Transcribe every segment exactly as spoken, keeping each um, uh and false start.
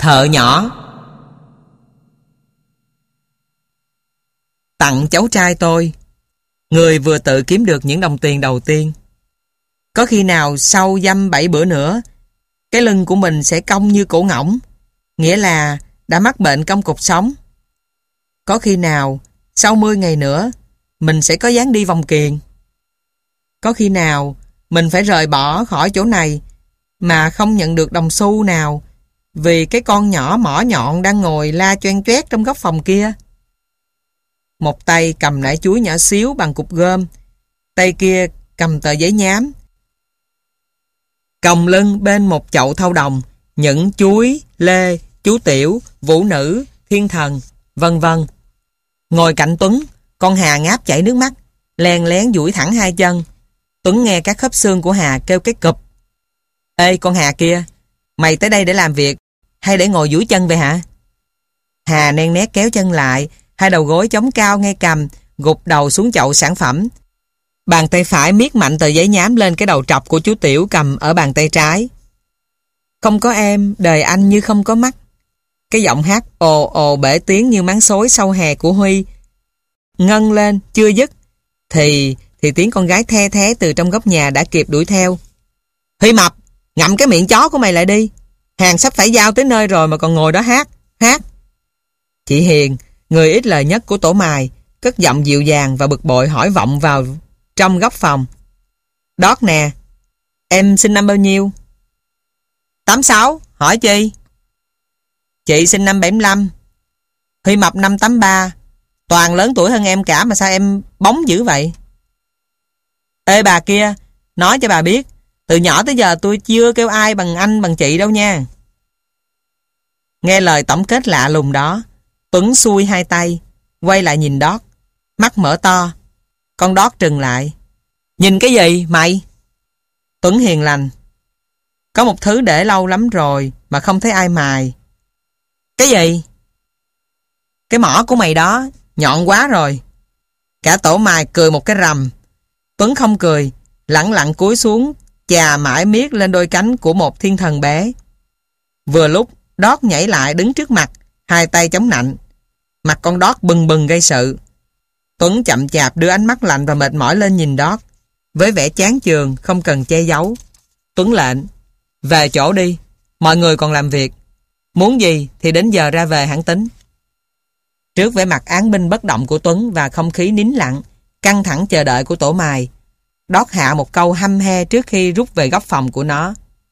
Thợ nhỏ. Tặng cháu trai tôi, người vừa tự kiếm được những đồng tiền đầu tiên. Có khi nào sau dăm bảy bữa nữa, cái lưng của mình sẽ cong như cổ ngỗng, nghĩa là đã mắc bệnh cong cột sống. Có khi nào sau mươi ngày nữa, mình sẽ có dáng đi vòng kiềng. Có khi nào mình phải rời bỏ khỏi chỗ này mà không nhận được đồng xu nào vì cái con nhỏ mỏ nhọn đang ngồi la choen choét trong góc phòng kia. Một tay cầm nải chuối nhỏ xíu bằng cục gôm, tay kia cầm tờ giấy nhám. Còng lưng bên một chậu thau đồng, những chuối, lê, chú tiểu, vũ nữ, thiên thần, vân vân. Ngồi cạnh Tuấn, con Hà ngáp chảy nước mắt, len lén duỗi thẳng hai chân. Tuấn nghe các khớp xương của Hà kêu cái cụp. Ê con Hà kia, mày tới đây để làm việc hay để ngồi duỗi chân vậy hả? Hà nen nét kéo chân lại, hai đầu gối chống cao ngay cằm, gục đầu xuống chậu sản phẩm. Bàn tay phải miết mạnh tờ giấy nhám lên cái đầu trọc của chú Tiểu cầm ở bàn tay trái. Không có em, đời anh như không có mắt. Cái giọng hát ồ ồ bể tiếng như máng xối sau hè của Huy ngân lên chưa dứt thì thì tiếng con gái the thé từ trong góc nhà đã kịp đuổi theo. Huy Mập, ngậm cái miệng chó của mày lại đi. Hàng sắp phải giao tới nơi rồi mà còn ngồi đó hát, hát. Chị Hiền, người ít lời nhất của tổ mài, cất giọng dịu dàng và bực bội hỏi vọng vào trong góc phòng. Đót nè, em sinh năm bao nhiêu? tám sáu, hỏi chi? Chị sinh năm bảy lăm. Huy Mập năm tám ba. Toàn lớn tuổi hơn em cả mà sao em bóng dữ vậy? Ê bà kia, nói cho bà biết, từ nhỏ tới giờ tôi chưa kêu ai bằng anh bằng chị đâu nha. Nghe lời tổng kết lạ lùng đó, Tuấn xuôi hai tay, quay lại nhìn Đót, mắt mở to. Con Đót trừng lại. Nhìn cái gì mày? Tuấn hiền lành. Có một thứ để lâu lắm rồi mà không thấy ai mài. Cái gì? Cái mỏ của mày đó, nhọn quá rồi. Cả tổ mài cười một cái rầm. Tuấn không cười, lẳng lặng cúi xuống, chà mãi miết lên đôi cánh của một thiên thần bé. Vừa lúc Đót nhảy lại đứng trước mặt, hai tay chống nạnh. Mặt con Đót bừng bừng gây sự. Tuấn chậm chạp đưa ánh mắt lạnh và mệt mỏi lên nhìn Đót, với vẻ chán chường không cần che giấu. Tuấn lệnh, về chỗ đi, mọi người còn làm việc. Muốn gì thì đến giờ ra về hẳn tính. Trước vẻ mặt án binh bất động của Tuấn và không khí nín lặng, căng thẳng chờ đợi của tổ mài, Đót hạ một câu hăm he trước khi rút về góc phòng của nó.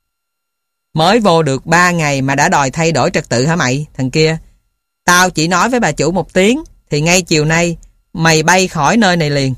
Mới vô được ba ngày mà đã đòi thay đổi trật tự hả mày, thằng kia? Tao chỉ nói với bà chủ một tiếng thì ngay chiều nay mày bay khỏi nơi này liền.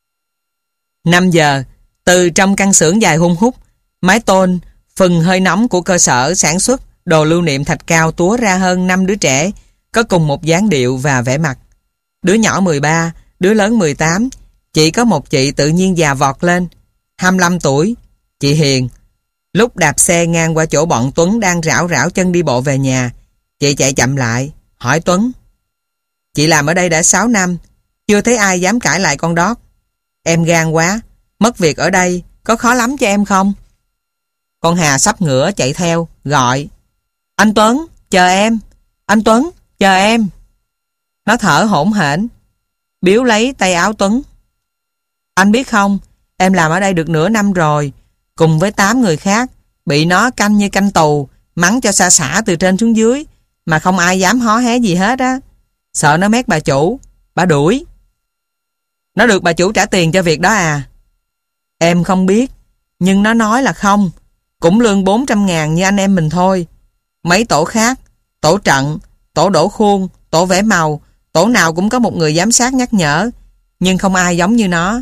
năm giờ, từ trong căn xưởng dài hun hút, mái tôn phừng hơi nóng của cơ sở sản xuất đồ lưu niệm Thạch Cao túa ra hơn năm đứa trẻ, có cùng một dáng điệu và vẻ mặt. Đứa nhỏ mười ba, đứa lớn mười tám, chỉ có một chị tự nhiên già vọt lên, hai mươi lăm tuổi, chị Hiền. Lúc đạp xe ngang qua chỗ bọn Tuấn đang rảo rảo chân đi bộ về nhà, chị chạy chậm lại, hỏi Tuấn. Chị làm ở đây đã sáu năm, chưa thấy ai dám cãi lại con Đót. Em gan quá, mất việc ở đây, có khó lắm cho em không? Con Hà sắp ngửa chạy theo, gọi. Anh Tuấn, chờ em. Anh Tuấn, chờ em. Nó thở hổn hển, biếu lấy tay áo Tuấn. Anh biết không, em làm ở đây được nửa năm rồi, cùng với tám người khác, bị nó canh như canh tù, mắng cho xa xả từ trên xuống dưới, mà không ai dám hó hé gì hết á. Sợ nó mét bà chủ, bà đuổi. Nó được bà chủ trả tiền cho việc đó à? Em không biết, nhưng nó nói là không, cũng lương bốn trăm ngàn như anh em mình thôi. Mấy tổ khác, tổ trận, tổ đổ khuôn, tổ vẽ màu, tổ nào cũng có một người giám sát nhắc nhở, nhưng không ai giống như nó.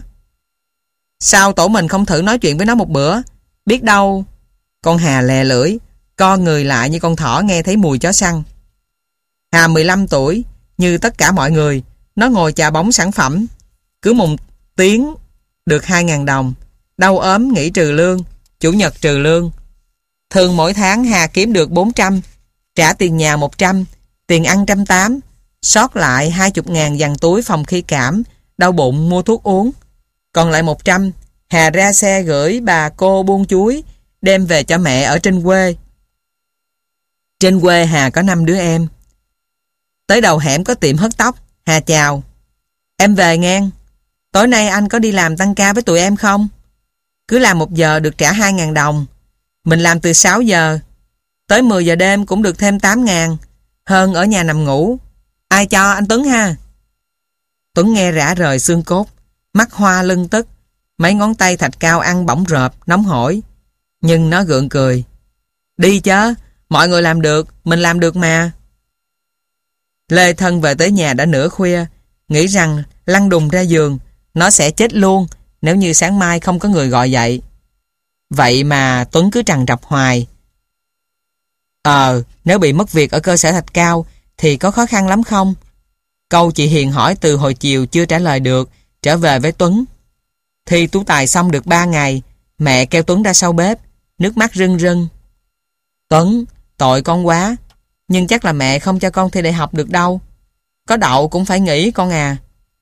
Sao tổ mình không thử nói chuyện với nó một bữa? Biết đâu. Con Hà lè lưỡi, co người lại như con thỏ nghe thấy mùi chó săn. Hà mười lăm tuổi, như tất cả mọi người, nó ngồi chà bóng sản phẩm. Cứ một tiếng được hai ngàn đồng. Đau ốm nghỉ trừ lương, chủ nhật trừ lương. Thường mỗi tháng Hà kiếm được bốn trăm, trả tiền nhà một trăm, tiền ăn trăm tám, sót lại hai mươi ngàn dằn túi phòng khi cảm, đau bụng mua thuốc uống. Còn lại một trăm, Hà ra xe gửi bà cô buôn chuối, đem về cho mẹ ở trên quê. Trên quê Hà có năm đứa em. Tới đầu hẻm có tiệm hớt tóc. Hà chào. Em về ngang. Tối nay anh có đi làm tăng ca với tụi em không? Cứ làm một giờ được trả hai ngàn đồng. Mình làm từ sáu giờ. Tới mười giờ đêm cũng được thêm tám ngàn. Hơn ở nhà nằm ngủ. Ai cho anh Tuấn ha? Tuấn nghe rã rời xương cốt. Mắt hoa lưng tức. Mấy ngón tay thạch cao ăn bỏng rợp, nóng hổi. Nhưng nó gượng cười. Đi chớ, mọi người làm được, mình làm được mà. Lê Thân về tới nhà đã nửa khuya, nghĩ rằng lăn đùng ra giường, nó sẽ chết luôn nếu như sáng mai không có người gọi dậy. Vậy mà Tuấn cứ trằn trọc hoài. Ờ, nếu bị mất việc ở cơ sở Thạch Cao thì có khó khăn lắm không? Câu chị Hiền hỏi từ hồi chiều chưa trả lời được, trở về với Tuấn. Thi tú tài xong được ba ngày, mẹ kêu Tuấn ra sau bếp, nước mắt rưng rưng. Tuấn, tội con quá, nhưng chắc là mẹ không cho con thi đại học được đâu. Có đậu cũng phải nghỉ con à.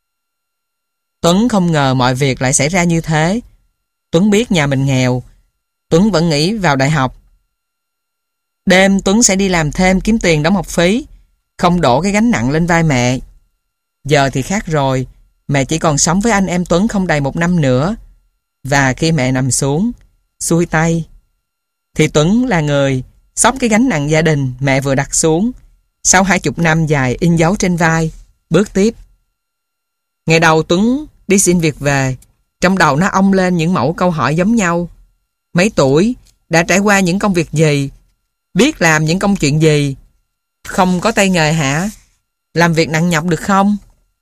Tuấn không ngờ mọi việc lại xảy ra như thế. Tuấn biết nhà mình nghèo, Tuấn vẫn nghĩ vào đại học. Đêm Tuấn sẽ đi làm thêm kiếm tiền đóng học phí, không đổ cái gánh nặng lên vai mẹ. Giờ thì khác rồi, mẹ chỉ còn sống với anh em Tuấn không đầy một năm nữa. Và khi mẹ nằm xuống, xuôi tay, thì Tuấn là người xốc cái gánh nặng gia đình mẹ vừa đặt xuống. Sau hai chục năm dài in dấu trên vai, bước tiếp. Ngày đầu Tuấn đi xin việc về, trong đầu nó ong lên những mẫu câu hỏi giống nhau. Mấy tuổi, đã trải qua những công việc gì, biết làm những công chuyện gì, không có tay nghề hả, làm việc nặng nhọc được không?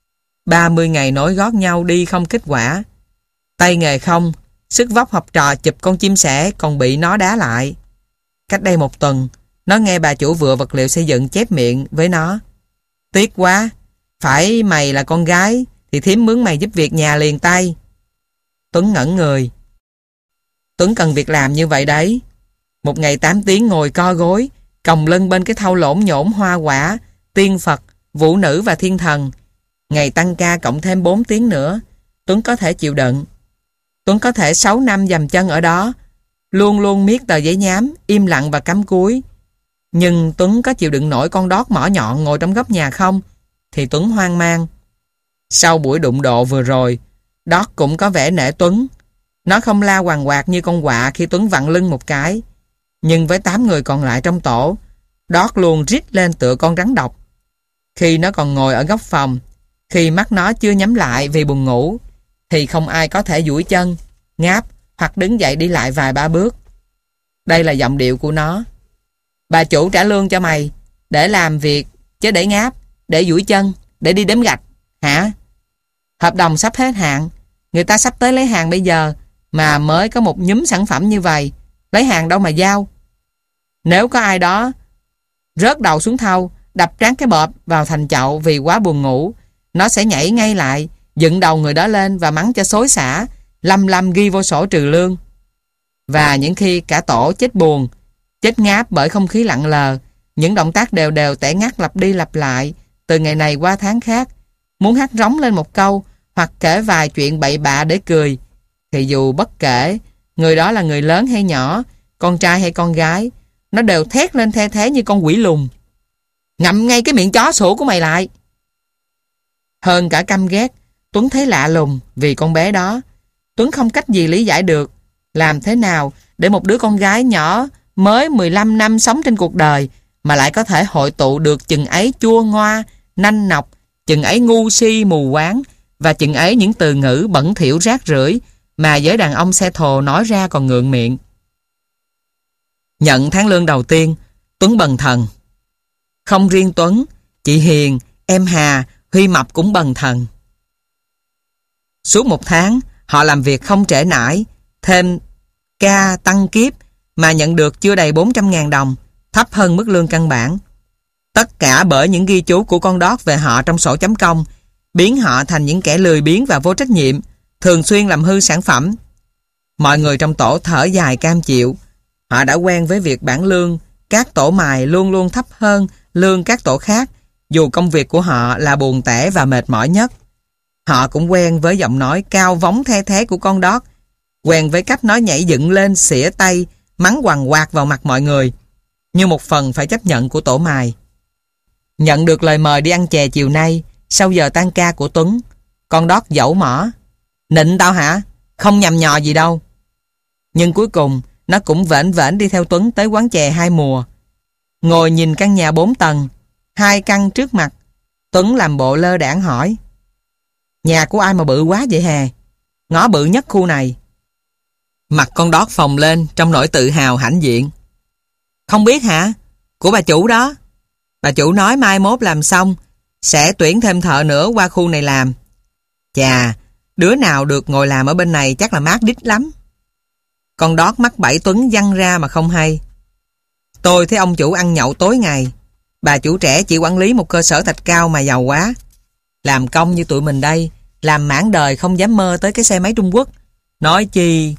ba mươi ngày nối gót nhau đi không kết quả. Tay nghề không, sức vóc học trò chụp con chim sẻ còn bị nó đá lại. Cách đây một tuần, nó nghe bà chủ vựa vật liệu xây dựng chép miệng với nó. Tiếc quá, phải mày là con gái thì thím mướn mày giúp việc nhà liền tay. Tuấn ngẩn người. Tuấn cần việc làm như vậy đấy. Một ngày tám tiếng ngồi co gối, còng lưng bên cái thau lổn nhổn hoa quả, tiên Phật, vũ nữ và thiên thần. Ngày tăng ca cộng thêm bốn tiếng nữa, Tuấn có thể chịu đựng. Tuấn có thể sáu năm dầm chân ở đó, luôn luôn miết tờ giấy nhám, im lặng và cắm cúi. Nhưng Tuấn có chịu đựng nổi con đót mỏ nhọn ngồi trong góc nhà không? Thì Tuấn hoang mang. Sau buổi đụng độ vừa rồi, đót cũng có vẻ nể Tuấn. Nó không la hoàng quạt như con quạ khi Tuấn vặn lưng một cái. Nhưng với tám người còn lại trong tổ, đót luôn rít lên tựa con rắn độc. Khi nó còn ngồi ở góc phòng, khi mắt nó chưa nhắm lại vì buồn ngủ, thì không ai có thể duỗi chân, ngáp hoặc đứng dậy đi lại vài ba bước. Đây là giọng điệu của nó. Bà chủ trả lương cho mày để làm việc, chứ để ngáp, để duỗi chân, để đi đếm gạch, hả? Hợp đồng sắp hết hạn, người ta sắp tới lấy hàng bây giờ, mà mới có một nhúm sản phẩm như vậy, lấy hàng đâu mà giao. Nếu có ai đó rớt đầu xuống thau, đập trán cái bợp vào thành chậu vì quá buồn ngủ, nó sẽ nhảy ngay lại, dựng đầu người đó lên và mắng cho xối xả, lâm lâm ghi vô sổ trừ lương. Và những khi cả tổ chết buồn, chết ngáp bởi không khí lặng lờ, những động tác đều đều tẻ ngắt lặp đi lặp lại từ ngày này qua tháng khác, muốn hát rống lên một câu hoặc kể vài chuyện bậy bạ để cười, thì dù bất kể người đó là người lớn hay nhỏ, con trai hay con gái, nó đều thét lên the thế như con quỷ lùn. Ngậm ngay cái miệng chó sủa của mày lại. Hơn cả căm ghét, Tuấn thấy lạ lùng vì con bé đó. Tuấn không cách gì lý giải được làm thế nào để một đứa con gái nhỏ mới mười lăm năm sống trên cuộc đời mà lại có thể hội tụ được chừng ấy chua ngoa, nanh nọc, chừng ấy ngu si mù quáng và chừng ấy những từ ngữ bẩn thỉu rác rưởi mà giới đàn ông xe thồ nói ra còn ngượng miệng. Nhận tháng lương đầu tiên, Tuấn bần thần. Không riêng Tuấn, chị Hiền, em Hà, Huy Mập cũng bần thần. Suốt một tháng, họ làm việc không trễ nải, thêm ca tăng kiếp mà nhận được chưa đầy bốn trăm ngàn đồng, thấp hơn mức lương căn bản. Tất cả bởi những ghi chú của con đót về họ trong sổ chấm công, biến họ thành những kẻ lười biếng và vô trách nhiệm, thường xuyên làm hư sản phẩm. Mọi người trong tổ thở dài cam chịu. Họ đã quen với việc bảng lương các tổ mài luôn luôn thấp hơn lương các tổ khác, dù công việc của họ là buồn tẻ và mệt mỏi nhất. Họ cũng quen với giọng nói cao vóng the thế của con đót, quen với cách nó nhảy dựng lên xỉa tay, mắng quằn quạt vào mặt mọi người. như một phần phải chấp nhận của Tổ Mài. Nhận được lời mời đi ăn chè chiều nay, sau giờ tan ca của Tuấn, con Đót dẫu mỏ. Nịnh tao hả? Không nhầm nhò gì đâu. Nhưng cuối cùng, nó cũng vểnh vểnh đi theo Tuấn tới quán chè Hai Mùa. Ngồi nhìn căn nhà bốn tầng, hai căn trước mặt, Tuấn làm bộ lơ đãng hỏi: nhà của ai mà bự quá vậy hè? Ngõ bự nhất khu này. Mặt con Đót phồng lên trong nỗi tự hào hãnh diện. Không biết hả? Của bà chủ đó. Bà chủ nói mai mốt làm xong sẽ tuyển thêm thợ nữa qua khu này làm. Chà, đứa nào được ngồi làm ở bên này chắc là mát đít lắm. Con Đót mắt bảy Tuấn văng ra mà không hay. Tôi thấy ông chủ ăn nhậu tối ngày. Bà chủ trẻ chỉ quản lý một cơ sở thạch cao mà giàu quá. Làm công như tụi mình đây, làm mãn đời không dám mơ tới cái xe máy Trung Quốc. Nói chi...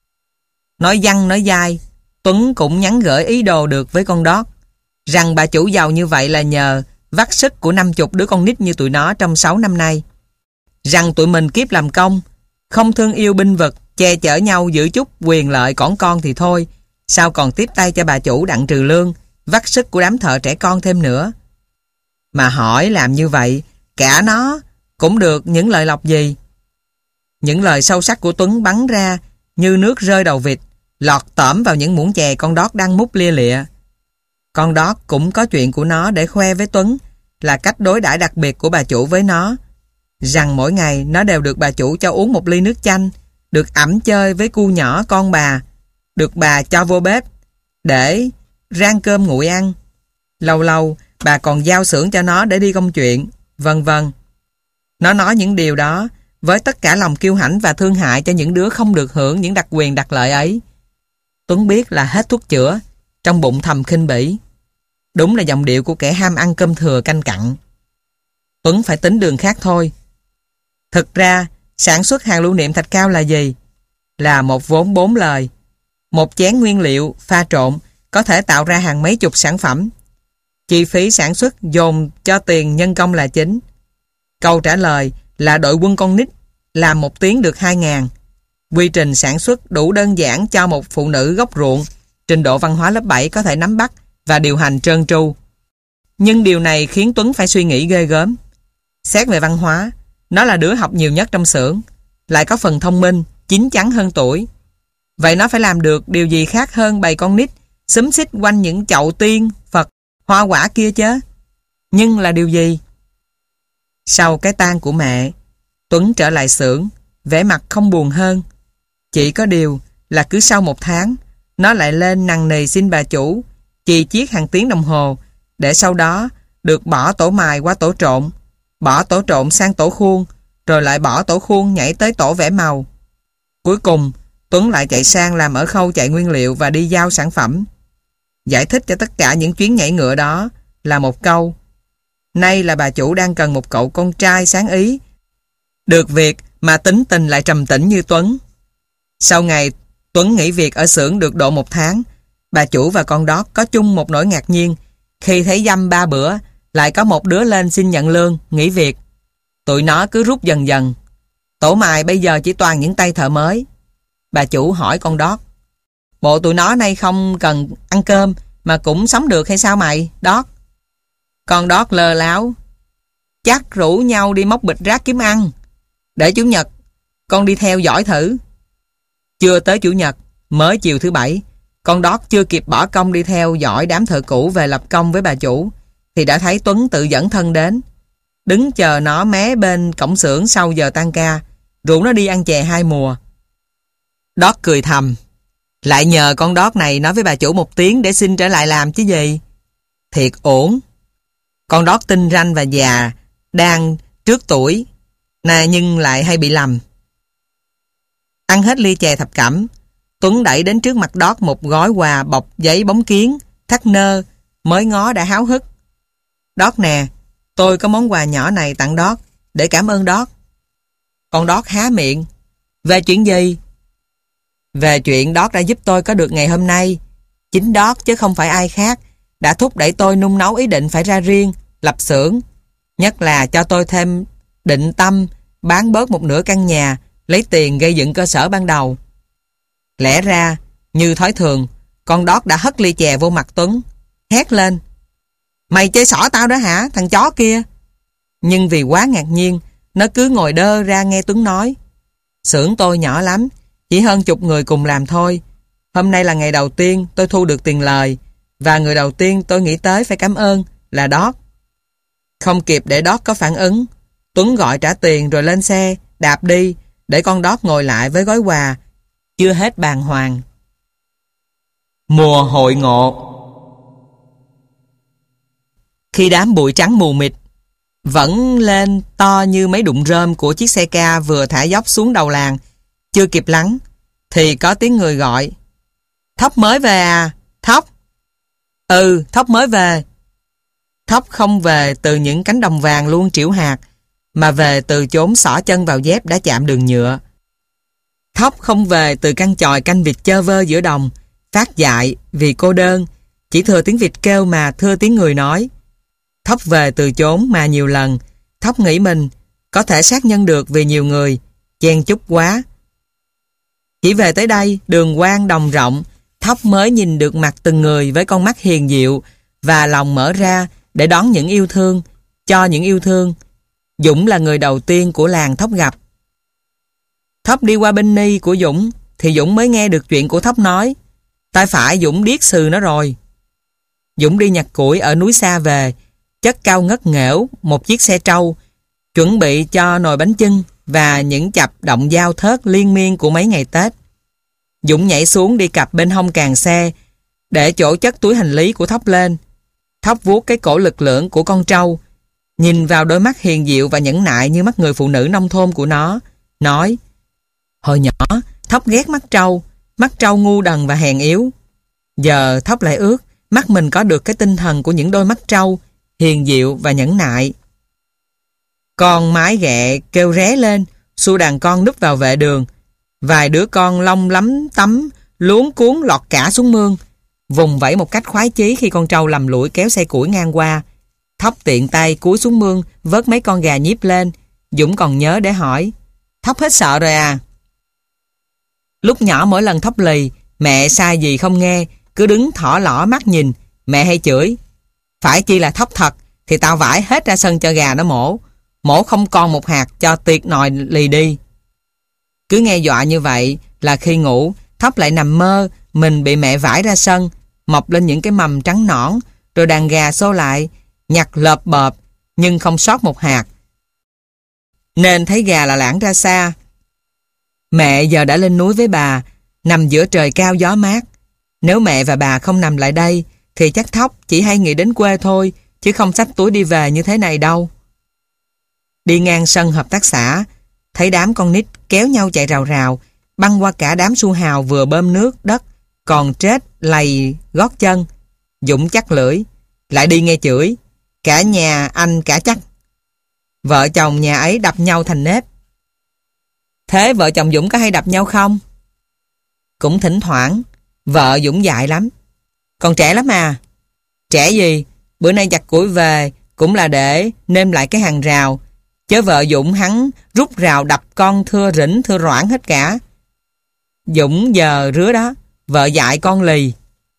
Nói văng nói dai, Tuấn cũng nhắn gửi ý đồ được với con Đót rằng bà chủ giàu như vậy là nhờ vắt sức của năm chục đứa con nít như tụi nó trong sáu năm nay. Rằng tụi mình kiếp làm công, không thương yêu binh vực, che chở nhau giữ chút quyền lợi cỏn con thì thôi, sao còn tiếp tay cho bà chủ đặng trừ lương, vắt sức của đám thợ trẻ con thêm nữa. Mà hỏi làm như vậy, cả nó cũng được những lời lọc gì? Những lời sâu sắc của Tuấn bắn ra như nước rơi đầu vịt, lọt tởm vào những muỗng chè con Đót đang múc lia lịa. Con Đót cũng có chuyện của nó để khoe với Tuấn, là cách đối đãi đặc biệt của bà chủ với nó, rằng mỗi ngày nó đều được bà chủ cho uống một ly nước chanh, được ẵm chơi với cu nhỏ con bà, được bà cho vô bếp để rang cơm nguội ăn. Lâu lâu bà còn giao xưởng cho nó để đi công chuyện, vân vân. Nó nói những điều đó với tất cả lòng kiêu hãnh và thương hại cho những đứa không được hưởng những đặc quyền đặc lợi ấy. Tuấn biết là hết thuốc chữa, trong bụng thầm khinh bỉ. Đúng là giọng điệu của kẻ ham ăn cơm thừa canh cặn. Tuấn phải tính đường khác thôi. Thực ra, sản xuất hàng lưu niệm thạch cao là gì? Là một vốn bốn lời. Một chén nguyên liệu pha trộn có thể tạo ra hàng mấy chục sản phẩm. Chi phí sản xuất dồn cho tiền nhân công là chính. Câu trả lời là đội quân con nít làm một tiếng được hai ngàn. Quy trình sản xuất đủ đơn giản cho một phụ nữ gốc ruộng trình độ văn hóa lớp bảy có thể nắm bắt và điều hành trơn tru. Nhưng điều này khiến Tuấn phải suy nghĩ ghê gớm. Xét về văn hóa, nó là đứa học nhiều nhất trong xưởng, lại có phần thông minh, chín chắn hơn tuổi. Vậy nó phải làm được điều gì khác hơn bầy con nít xúm xít quanh những chậu tiên, Phật, hoa quả kia chứ? Nhưng là điều gì? Sau cái tang của mẹ, Tuấn trở lại xưởng, vẻ mặt không buồn hơn. Chỉ có điều là cứ sau một tháng, nó lại lên nằng nì xin bà chủ chì chiết hàng tiếng đồng hồ, để sau đó được bỏ tổ mài qua tổ trộn, bỏ tổ trộn sang tổ khuôn, rồi lại bỏ tổ khuôn nhảy tới tổ vẽ màu. Cuối cùng, Tuấn lại chạy sang làm ở khâu chạy nguyên liệu và đi giao sản phẩm. Giải thích cho tất cả những chuyến nhảy ngựa đó là một câu: nay là bà chủ đang cần một cậu con trai sáng ý, được việc mà tính tình lại trầm tĩnh như Tuấn. Sau ngày Tuấn nghỉ việc ở xưởng được độ một tháng, bà chủ và con Đót có chung một nỗi ngạc nhiên khi thấy dăm ba bữa lại có một đứa lên xin nhận lương, nghỉ việc. Tụi nó cứ rút dần dần. Tổ mài bây giờ chỉ toàn những tay thợ mới. Bà chủ hỏi con Đót: bộ tụi nó nay không cần ăn cơm mà cũng sống được hay sao mày, Đót? Con Đót lơ láo: chắc rủ nhau đi móc bịch rác kiếm ăn. Để Chủ nhật con đi theo dõi thử. Chưa tới Chủ nhật, mới chiều thứ bảy, con Đót chưa kịp bỏ công đi theo dõi đám thợ cũ về lập công với bà chủ, thì đã thấy Tuấn tự dẫn thân đến, đứng chờ nó mé bên cổng xưởng sau giờ tan ca, rủ nó đi ăn chè Hai Mùa. Đót cười thầm, lại nhờ con Đót này nói với bà chủ một tiếng để xin trở lại làm chứ gì. Thiệt ổn. Con Đót tinh ranh và già, đang trước tuổi nè, nhưng lại hay bị lầm. Ăn hết ly chè thập cẩm, Tuấn đẩy đến trước mặt Đót một gói quà bọc giấy bóng kiến, thắt nơ, mới ngó đã háo hức. Đót nè, tôi có món quà nhỏ này tặng Đót, để cảm ơn Đót. Con Đót há miệng. Về chuyện gì? Về chuyện Đót đã giúp tôi có được ngày hôm nay. Chính Đót chứ không phải ai khác đã thúc đẩy tôi nung nấu ý định phải ra riêng, lập xưởng. Nhất là cho tôi thêm định tâm bán bớt một nửa căn nhà, lấy tiền gây dựng cơ sở ban đầu. Lẽ ra, như thói thường, con Đót đã hất ly chè vô mặt Tuấn. hét lên: Mày chơi xỏ tao đó hả, thằng chó kia? Nhưng vì quá ngạc nhiên, nó cứ ngồi đơ ra nghe Tuấn nói: Xưởng tôi nhỏ lắm, chỉ hơn chục người cùng làm thôi. Hôm nay là ngày đầu tiên tôi thu được tiền lời, và người đầu tiên tôi nghĩ tới phải cảm ơn là Đót. Không kịp để Đót có phản ứng, Tuấn gọi trả tiền rồi lên xe, đạp đi, để con Đót ngồi lại với gói quà, chưa hết bàng hoàng. Mùa hội ngộ. Khi đám bụi trắng mù mịt vẫn lên to như mấy đụng rơm của chiếc xe ca vừa thả dốc xuống đầu làng, chưa kịp lắng, thì có tiếng người gọi: Thóc mới về à? Thóc? Ừ, Thóc mới về. Thóc không về từ những cánh đồng vàng luôn trĩu hạt, mà về từ chốn xỏ chân vào dép đã chạm đường nhựa. Thóc không về từ căn chòi canh vịt chơ vơ giữa đồng, phát dại vì cô đơn, chỉ thừa tiếng vịt kêu mà thưa tiếng người nói. Thóc về từ chốn mà nhiều lần Thóc nghĩ mình có thể sát nhân được vì nhiều người, chen chúc quá. Chỉ về tới đây, đường quang đồng rộng, Thóc mới nhìn được mặt từng người với con mắt hiền diệu và lòng mở ra để đón những yêu thương, cho những yêu thương. Dũng là người đầu tiên của làng Thóc gặp. Thóc đi qua bên ni của Dũng thì Dũng mới nghe được chuyện của Thóc nói. Tay phải Dũng điếc sừ nó rồi. Dũng đi nhặt củi ở núi xa về, chất cao ngất nghễu một chiếc xe trâu, chuẩn bị cho nồi bánh chưng và những chập động dao thớt liên miên của mấy ngày Tết. Dũng nhảy xuống đi cặp bên hông càng xe, để chỗ chất túi hành lý của Thóc lên. Thóc vuốt cái cổ lực lưỡng của con trâu, nhìn vào đôi mắt hiền diệu và nhẫn nại như mắt người phụ nữ nông thôn của nó, nói: Hồi nhỏ, Thóc ghét mắt trâu, mắt trâu ngu đần và hèn yếu. Giờ Thóc lại ước mắt mình có được cái tinh thần của những đôi mắt trâu, hiền diệu và nhẫn nại. Con mái ghẹ kêu ré lên, xua đàn con núp vào vệ đường. Vài đứa con lông lắm tấm, luống cuốn lọt cả xuống mương, vùng vẫy một cách khoái chí khi con trâu lầm lũi kéo xe củi ngang qua. Thóc tiện tay cúi xuống mương, vớt mấy con gà nhíp lên. Dũng còn nhớ để hỏi: Thóc hết sợ rồi à? Lúc nhỏ mỗi lần Thóc lì, mẹ sai gì không nghe, cứ đứng thỏ lỏ mắt nhìn, mẹ hay chửi: Phải chi là Thóc thật thì tao vải hết ra sân cho gà nó mổ, mổ không còn một hạt cho tiệt nòi lì đi. Cứ nghe dọa như vậy là khi ngủ, Thóc lại nằm mơ mình bị mẹ vải ra sân, mọc lên những cái mầm trắng nõn, rồi đàn gà xô lại, nhặt lợp bợp, nhưng không sót một hạt. Nên thấy gà là lãng ra xa. Mẹ giờ đã lên núi với bà, nằm giữa trời cao gió mát. Nếu mẹ và bà không nằm lại đây, thì chắc Thóc chỉ hay nghĩ đến quê thôi, chứ không xách túi đi về như thế này đâu. Đi ngang sân hợp tác xã, thấy đám con nít kéo nhau chạy rào rào, băng qua cả đám su hào vừa bơm nước đất, còn trết lầy gót chân. Dũng chắc lưỡi, lại đi nghe chửi: Cả nhà anh cả chắc. Vợ chồng nhà ấy đập nhau thành nếp. Thế vợ chồng Dũng có hay đập nhau không? Cũng thỉnh thoảng. Vợ Dũng dại lắm. Còn trẻ lắm à? Trẻ gì? Bữa nay giặt củi về cũng là để nêm lại cái hàng rào, chớ vợ Dũng hắn rút rào đập con thưa rỉnh thưa roảng hết cả. Dũng giờ rứa đó, vợ dại con lì.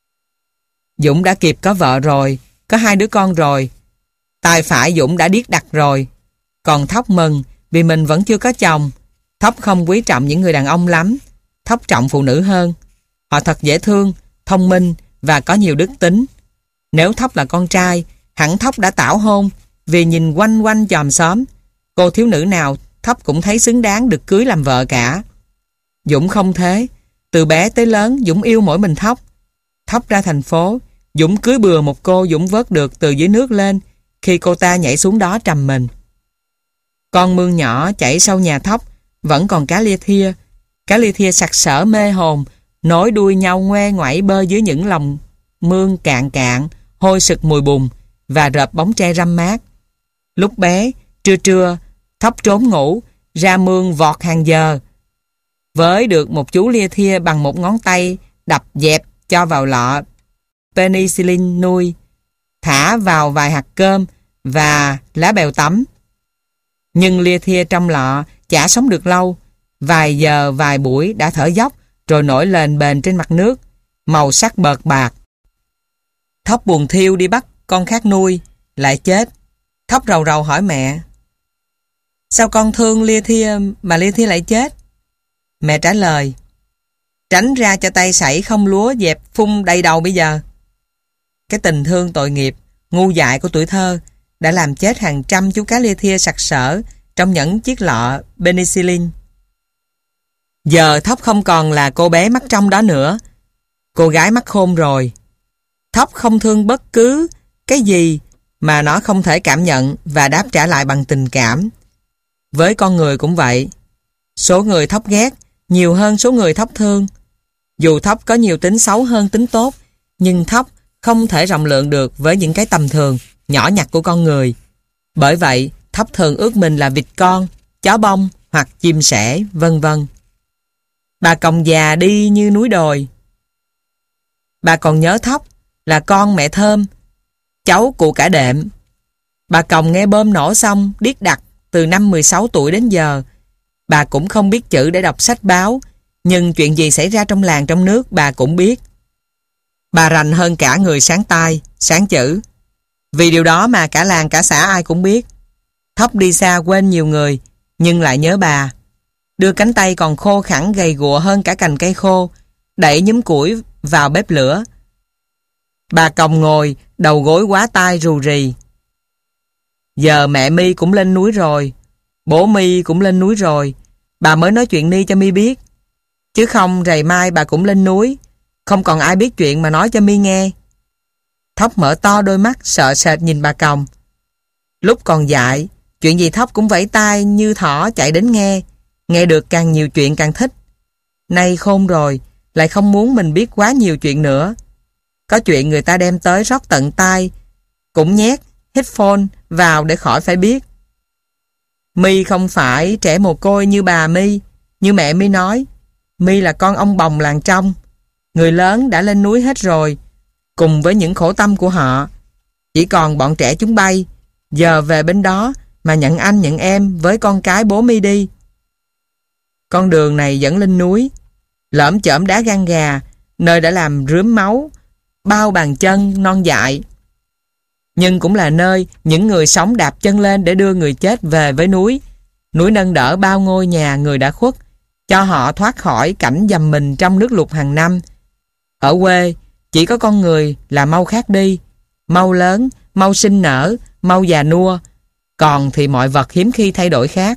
Dũng đã kịp có vợ rồi, có hai đứa con rồi. Tay phải Dũng đã điếc đặc rồi. Còn Thóc mừng vì mình vẫn chưa có chồng. Thóc không quý trọng những người đàn ông lắm. Thóc trọng phụ nữ hơn. Họ thật dễ thương, thông minh và có nhiều đức tính. Nếu Thóc là con trai, hẳn Thóc đã tảo hôn, vì nhìn quanh quanh chòm xóm, cô thiếu nữ nào Thóc cũng thấy xứng đáng được cưới làm vợ cả. Dũng không thế. Từ bé tới lớn Dũng yêu mỗi mình Thóc. Thóc ra thành phố, Dũng cưới bừa một cô Dũng vớt được từ dưới nước lên khi cô ta nhảy xuống đó trầm mình. Con mương nhỏ chảy sau nhà Thóc vẫn còn cá lia thia. Cá lia thia sặc sỡ mê hồn, nối đuôi nhau ngoe ngoẩy bơi dưới những lòng mương cạn cạn, hôi sực mùi bùn và rợp bóng tre râm mát. Lúc bé, trưa trưa, Thóc trốn ngủ, ra mương vọt hàng giờ. Với được một chú lia thia bằng một ngón tay, đập dẹp cho vào lọ penicillin nuôi, thả vào vài hạt cơm và lá bèo tắm. Nhưng lia thia trong lọ chả sống được lâu, vài giờ vài buổi đã thở dốc rồi nổi lên bền trên mặt nước, màu sắc bợt bạc. Thóc buồn thiêu đi bắt con khác nuôi, lại chết. Thóc rầu rầu hỏi mẹ: sao con thương Lia Thia mà Lia Thia lại chết? Mẹ trả lời: tránh ra cho tay sảy không lúa dẹp phun đầy đầu bây giờ. Cái tình thương tội nghiệp, ngu dại của tuổi thơ đã làm chết hàng trăm chú cá Lia Thia sặc sỡ trong những chiếc lọ penicillin. Giờ Thóc không còn là cô bé mắt trong đó nữa. Cô gái mắt khôn rồi. Thóc không thương bất cứ cái gì mà nó không thể cảm nhận và đáp trả lại bằng tình cảm. Với con người cũng vậy. Số người Thóc ghét nhiều hơn số người Thóc thương. Dù Thóc có nhiều tính xấu hơn tính tốt, nhưng Thóc không thể rộng lượng được với những cái tầm thường, nhỏ nhặt của con người. Bởi vậy, Thóc thường ước mình là vịt con, chó bông hoặc chim sẻ, vân vân. Bà Còng già đi như núi đồi. Bà còn nhớ Thóc là con mẹ Thơm, cháu cụ cả đệm. Bà Còng nghe bom nổ xong điếc đặc từ năm mười sáu tuổi đến giờ. Bà cũng không biết chữ để đọc sách báo, nhưng chuyện gì xảy ra trong làng trong nước bà cũng biết. Bà rành hơn cả người sáng tai, sáng chữ. Vì điều đó mà cả làng cả xã ai cũng biết. Thóc đi xa quên nhiều người, nhưng lại nhớ bà. Đưa cánh tay còn khô khẳng gầy guộc hơn cả cành cây khô, đẩy nhúm củi vào bếp lửa. Bà Còng ngồi, đầu gối quá tai rù rì. Giờ mẹ My cũng lên núi rồi, bố My cũng lên núi rồi. Bà mới nói chuyện ni cho My biết. Chứ không rày mai bà cũng lên núi, không còn ai biết chuyện mà nói cho My nghe. Thóc mở to đôi mắt sợ sệt nhìn bà Còng. Lúc còn dại, chuyện gì Thóc cũng vẫy tay như thỏ chạy đến nghe. Nghe được càng nhiều chuyện càng thích. Nay khôn rồi, lại không muốn mình biết quá nhiều chuyện nữa. Có chuyện người ta đem tới rót tận tai, cũng nhét headphone vào để khỏi phải biết. My không phải trẻ mồ côi như bà My, như mẹ My nói. My là con ông bồng làng trong. Người lớn đã lên núi hết rồi, cùng với những khổ tâm của họ. Chỉ còn bọn trẻ chúng bay, giờ về bên đó mà nhận anh nhận em với con cái bố My đi. Con đường này dẫn lên núi, lởm chởm đá gan gà, nơi đã làm rướm máu bao bàn chân non dại. Nhưng cũng là nơi những người sống đạp chân lên để đưa người chết về với núi. Núi nâng đỡ bao ngôi nhà người đã khuất, cho họ thoát khỏi cảnh dầm mình trong nước lụt hàng năm. Ở quê, chỉ có con người là mau khác đi, mau lớn, mau sinh nở, mau già nua. Còn thì mọi vật hiếm khi thay đổi khác.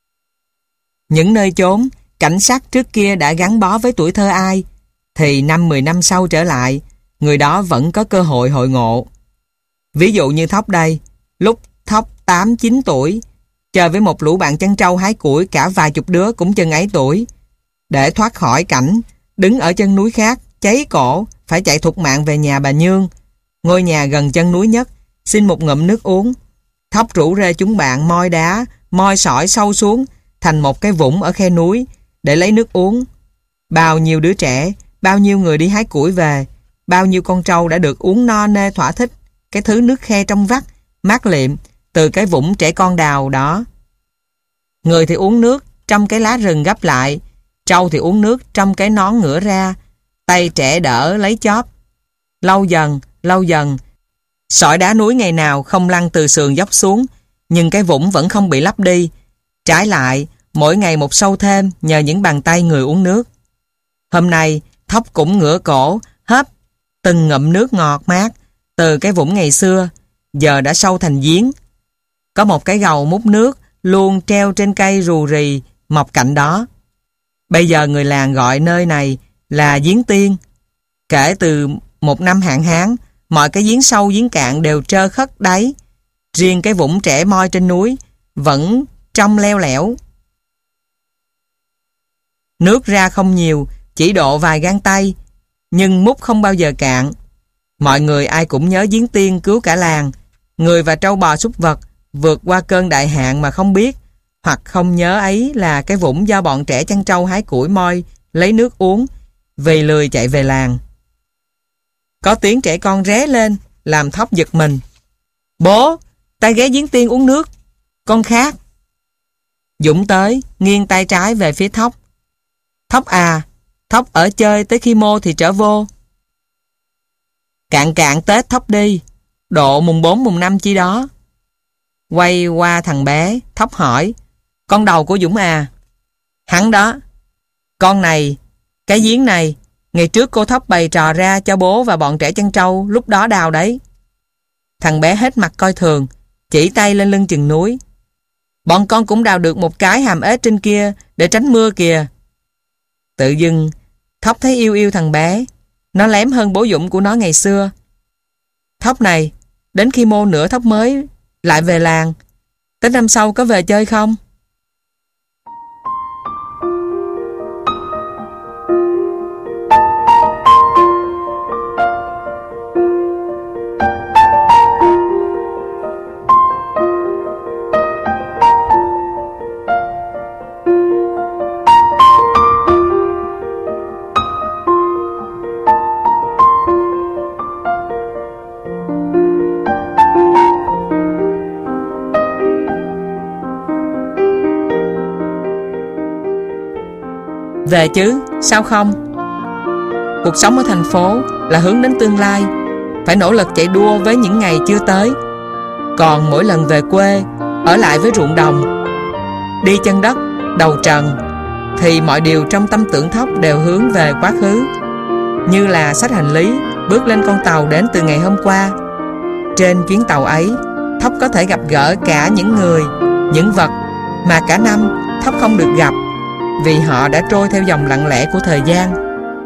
Những nơi chốn, cảnh sắc trước kia đã gắn bó với tuổi thơ ai, thì năm mười năm sau trở lại, người đó vẫn có cơ hội hội ngộ. Ví dụ như Thóc đây, lúc Thóc tám chín tuổi, chơi với một lũ bạn chăn trâu hái củi cả vài chục đứa cũng chừng ấy tuổi. Để thoát khỏi cảnh, đứng ở chân núi khác, cháy cổ, phải chạy thục mạng về nhà bà Nhương, ngôi nhà gần chân núi nhất, xin một ngụm nước uống. Thóc rủ rê chúng bạn moi đá, moi sỏi sâu xuống, thành một cái vũng ở khe núi, để lấy nước uống. Bao nhiêu đứa trẻ, bao nhiêu người đi hái củi về, bao nhiêu con trâu đã được uống no nê thỏa thích cái thứ nước khe trong vắt, mát liệm từ cái vũng trẻ con đào đó. Người thì uống nước trong cái lá rừng gấp lại, trâu thì uống nước trong cái nón ngửa ra, tay trẻ đỡ lấy chóp. Lâu dần, lâu dần, sỏi đá núi ngày nào không lăn từ sườn dốc xuống, nhưng cái vũng vẫn không bị lấp đi. Trái lại, mỗi ngày một sâu thêm nhờ những bàn tay người uống nước. Hôm nay, Thóc cũng ngửa cổ, hớp từng ngụm nước ngọt mát từ cái vũng ngày xưa, giờ đã sâu thành giếng. Có một cái gầu múc nước luôn treo trên cây rù rì mọc cạnh đó. Bây giờ người làng gọi nơi này là giếng Tiên. Kể từ một năm hạn hán, mọi cái giếng sâu giếng cạn đều trơ khất đáy. Riêng cái vũng trẻ moi trên núi vẫn trong leo lẻo. Nước ra không nhiều, chỉ độ vài gang tay, nhưng múc không bao giờ cạn. Mọi người ai cũng nhớ giếng Tiên cứu cả làng. Người và trâu bò súc vật vượt qua cơn đại hạn mà không biết, hoặc không nhớ ấy là cái vũng do bọn trẻ chăn trâu hái củi moi lấy nước uống vì lười chạy về làng. Có tiếng trẻ con ré lên làm Thóc giật mình. Bố, ta ghé giếng Tiên uống nước, con khát. Dũng tới nghiêng tay trái về phía Thóc. Thóc à, Thóc ở chơi tới khi mô thì trở vô. Cạn cạn Tết Thóc đi, độ mùng bốn mùng năm chi đó. Quay qua thằng bé, Thóc hỏi, con đầu của Dũng à? Hắn đó. Con này, cái giếng này, ngày trước cô Thóc bày trò ra cho bố và bọn trẻ chăn trâu lúc đó đào đấy. Thằng bé hết mặt coi thường, chỉ tay lên lưng chừng núi. Bọn con cũng đào được một cái hàm ếch trên kia để tránh mưa kìa. Tự dưng, Thóc thấy yêu yêu thằng bé. Nó lém hơn bố Dũng của nó ngày xưa. Thóc này, đến khi mô nửa Thóc mới lại về làng. Tới năm sau có về chơi không? Về chứ, sao không? Cuộc sống ở thành phố là hướng đến tương lai, phải nỗ lực chạy đua với những ngày chưa tới. Còn mỗi lần về quê, ở lại với ruộng đồng, đi chân đất, đầu trần, thì mọi điều trong tâm tưởng Thóc đều hướng về quá khứ. Như là xách hành lý, bước lên con tàu đến từ ngày hôm qua. Trên chuyến tàu ấy, Thóc có thể gặp gỡ cả những người, những vật mà cả năm Thóc không được gặp, vì họ đã trôi theo dòng lặng lẽ của thời gian.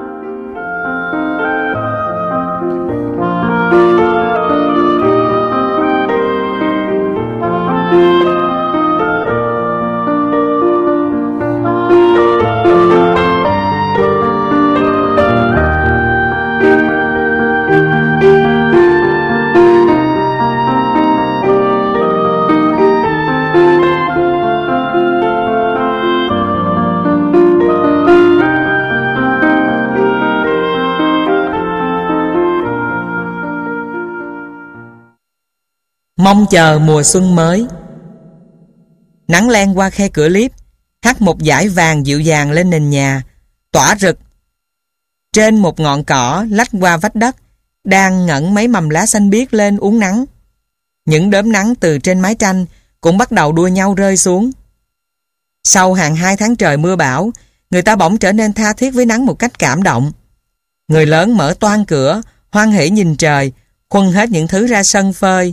Mong chờ mùa xuân mới. Nắng len qua khe cửa liếp, hắt một dải vàng dịu dàng lên nền nhà, tỏa rực. Trên một ngọn cỏ lách qua vách đất, đang ngẩng mấy mầm lá xanh biếc lên uốn nắng. Những đốm nắng từ trên mái tranh cũng bắt đầu đua nhau rơi xuống. Sau hàng hai tháng trời mưa bão, người ta bỗng trở nên tha thiết với nắng một cách cảm động. Người lớn mở toang cửa, hoan hỉ nhìn trời, khuân hết những thứ ra sân phơi.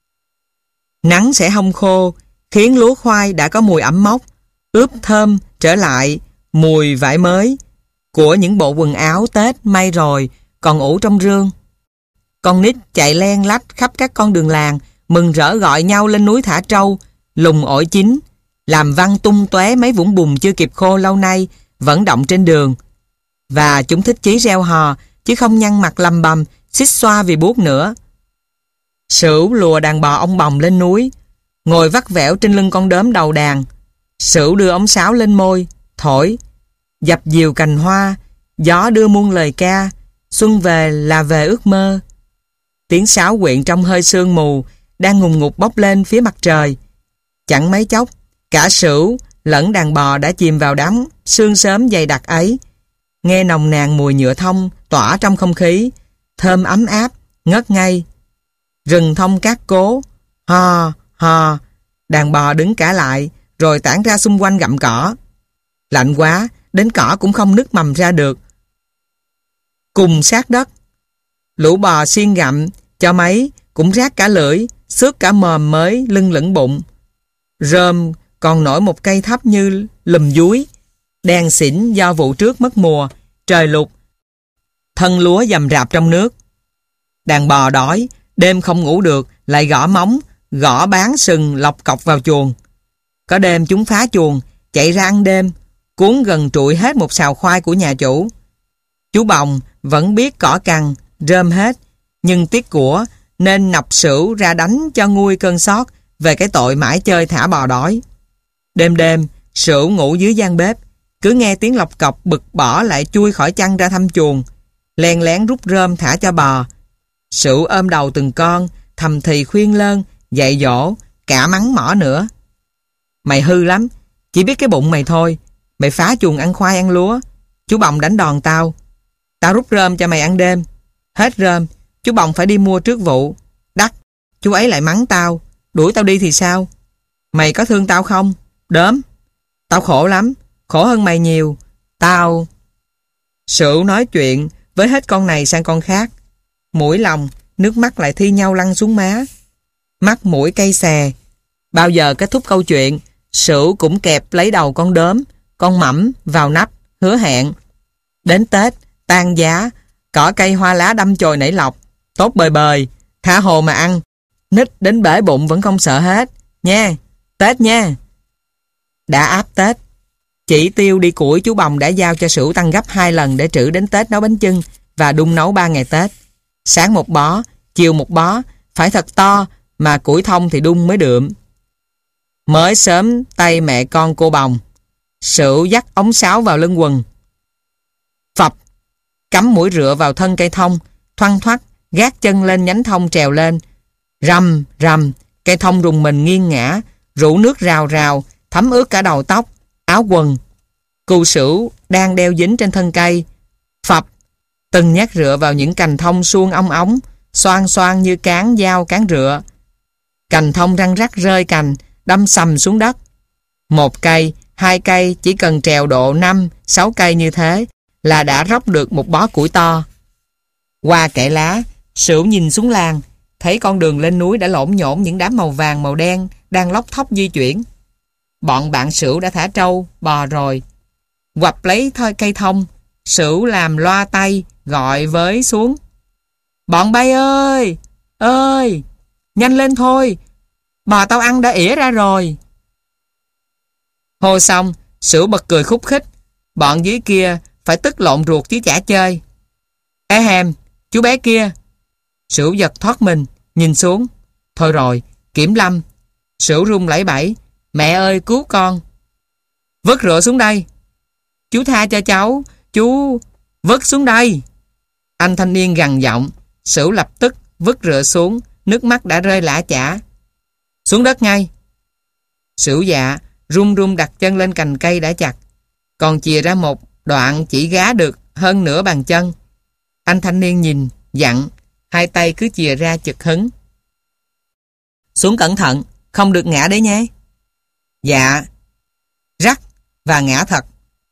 Nắng sẽ hong khô, khiến lúa khoai đã có mùi ẩm mốc, ướp thơm trở lại mùi vải mới của những bộ quần áo Tết may rồi còn ủ trong rương. Con nít chạy len lách khắp các con đường làng, mừng rỡ gọi nhau lên núi thả trâu, lùng ổi chín, làm văng tung tóe mấy vũng bùn chưa kịp khô lâu nay vẫn đọng trên đường. Và chúng thích chí reo hò, chứ không nhăn mặt lầm bầm, xích xoa vì buốt nữa. Sửu lùa đàn bò ông bồng lên núi, ngồi vắt vẻo trên lưng con đớm đầu đàn. Sửu đưa ống sáo lên môi, thổi, dập dìu cành hoa, gió đưa muôn lời ca, xuân về là về ước mơ. Tiếng sáo quyện trong hơi sương mù, đang ngùng ngục bốc lên phía mặt trời. Chẳng mấy chốc, cả Sửu lẫn đàn bò đã chìm vào đám sương sớm dày đặc ấy. Nghe nồng nàn mùi nhựa thông tỏa trong không khí, thơm ấm áp, ngất ngây. Rừng thông cát cố, hò, hò, đàn bò đứng cả lại, rồi tản ra xung quanh gặm cỏ. Lạnh quá, đến cỏ cũng không nứt mầm ra được. Cùng sát đất, lũ bò xiên gặm, cho mấy cũng rát cả lưỡi, xước cả mồm mới lưng lửng bụng. Rơm còn nổi một cây thấp như lùm dúi, đen xỉn do vụ trước mất mùa, trời lụt, thân lúa dầm rạp trong nước. Đàn bò đói, đêm không ngủ được, lại gõ móng, gõ bán sừng lọc cọc vào chuồng. Có đêm chúng phá chuồng, chạy ra ăn đêm, cuốn gần trụi hết một sào khoai của nhà chủ. Chú Bồng vẫn biết cỏ cằn, rơm hết, nhưng tiếc của nên nọc Sửu ra đánh cho nguôi cơn xót về cái tội mãi chơi thả bò đói. Đêm đêm, Sửu ngủ dưới gian bếp, cứ nghe tiếng lọc cọc bực bỏ lại chui khỏi chăn ra thăm chuồng, len lén rút rơm thả cho bò. Sửu ôm đầu từng con, thầm thì khuyên lơn, dạy dỗ, cả mắng mỏ nữa. Mày hư lắm, chỉ biết cái bụng mày thôi. Mày phá chuồng ăn khoai ăn lúa, chú Bồng đánh đòn tao. Tao rút rơm cho mày ăn đêm. Hết rơm, Chú Bồng phải đi mua trước vụ. Đắc, chú ấy lại mắng tao. Đuổi tao đi thì sao? Mày có thương tao không? Đớm. Tao khổ lắm. Khổ hơn mày nhiều. Tao... Sửu nói chuyện với hết con này sang con khác. Mũi lòng, nước mắt lại thi nhau lăn xuống má. Mắt mũi cay xè. Bao giờ kết thúc câu chuyện, Sửu cũng kẹp lấy đầu con đớm, con mẫm vào nắp, hứa hẹn. Đến Tết, tan giá, cỏ cây hoa lá đâm chồi nảy lọc, tốt bời bời, tha hồ mà ăn. Nít đến bể bụng vẫn không sợ hết. Nha, Tết nha. Đã áp Tết. Chỉ tiêu đi củi chú Bồng đã giao cho Sửu tăng gấp hai lần để trữ đến Tết nấu bánh chưng và đun nấu ba ngày Tết. Sáng một bó, chiều một bó, phải thật to, mà củi thông thì đun mới đượm. Mới sớm tay mẹ con cô Bồng, Sửu dắt ống sáo vào lưng quần. Phập, cắm mũi rựa vào thân cây thông, thoăn thoắt, gác chân lên nhánh thông trèo lên. Rầm, rầm, cây thông rùng mình nghiêng ngã, rủ nước rào rào, thấm ướt cả đầu tóc, áo quần. Cù Sửu đang đeo dính trên thân cây. Phập, từng nhát rựa vào những cành thông suông ong ống, xoan xoan như cán dao cán rựa. Cành thông răng rắc rơi cành, đâm sầm xuống đất. Một cây, hai cây chỉ cần trèo độ năm, sáu cây như thế là đã róc được một bó củi to. Qua kẽ lá, Sửu nhìn xuống làng, thấy con đường lên núi đã lộn nhổn những đám màu vàng màu đen đang lóc thóc di chuyển. Bọn bạn Sửu đã thả trâu, bò rồi. Quặp lấy thôi cây thông, Sửu làm loa tay gọi với xuống. Bọn bay ơi, ơi, nhanh lên thôi, bò tao ăn đã ỉa ra rồi. Hô xong, Sửu bật cười khúc khích. Bọn dưới kia phải tức lộn ruột chứ chả chơi. Ê hèm, chú bé kia. Sửu giật thoát mình, nhìn xuống. Thôi rồi, Kiểm Lâm. Sửu run lẩy bẩy. Mẹ ơi cứu con. Vứt rửa xuống đây. Chú tha cho cháu. Chú... Vứt xuống đây. Anh thanh niên gằn giọng. Sửu lập tức vứt rửa xuống. Nước mắt đã rơi lã chả. Xuống đất ngay. Sửu dạ run run đặt chân lên cành cây đã chặt, còn chìa ra một đoạn chỉ gá được hơn nửa bàn chân. Anh thanh niên nhìn, dặn, hai tay cứ chìa ra chực hứng. Xuống cẩn thận, không được ngã đấy nhé. Dạ. Rắc và ngã thật.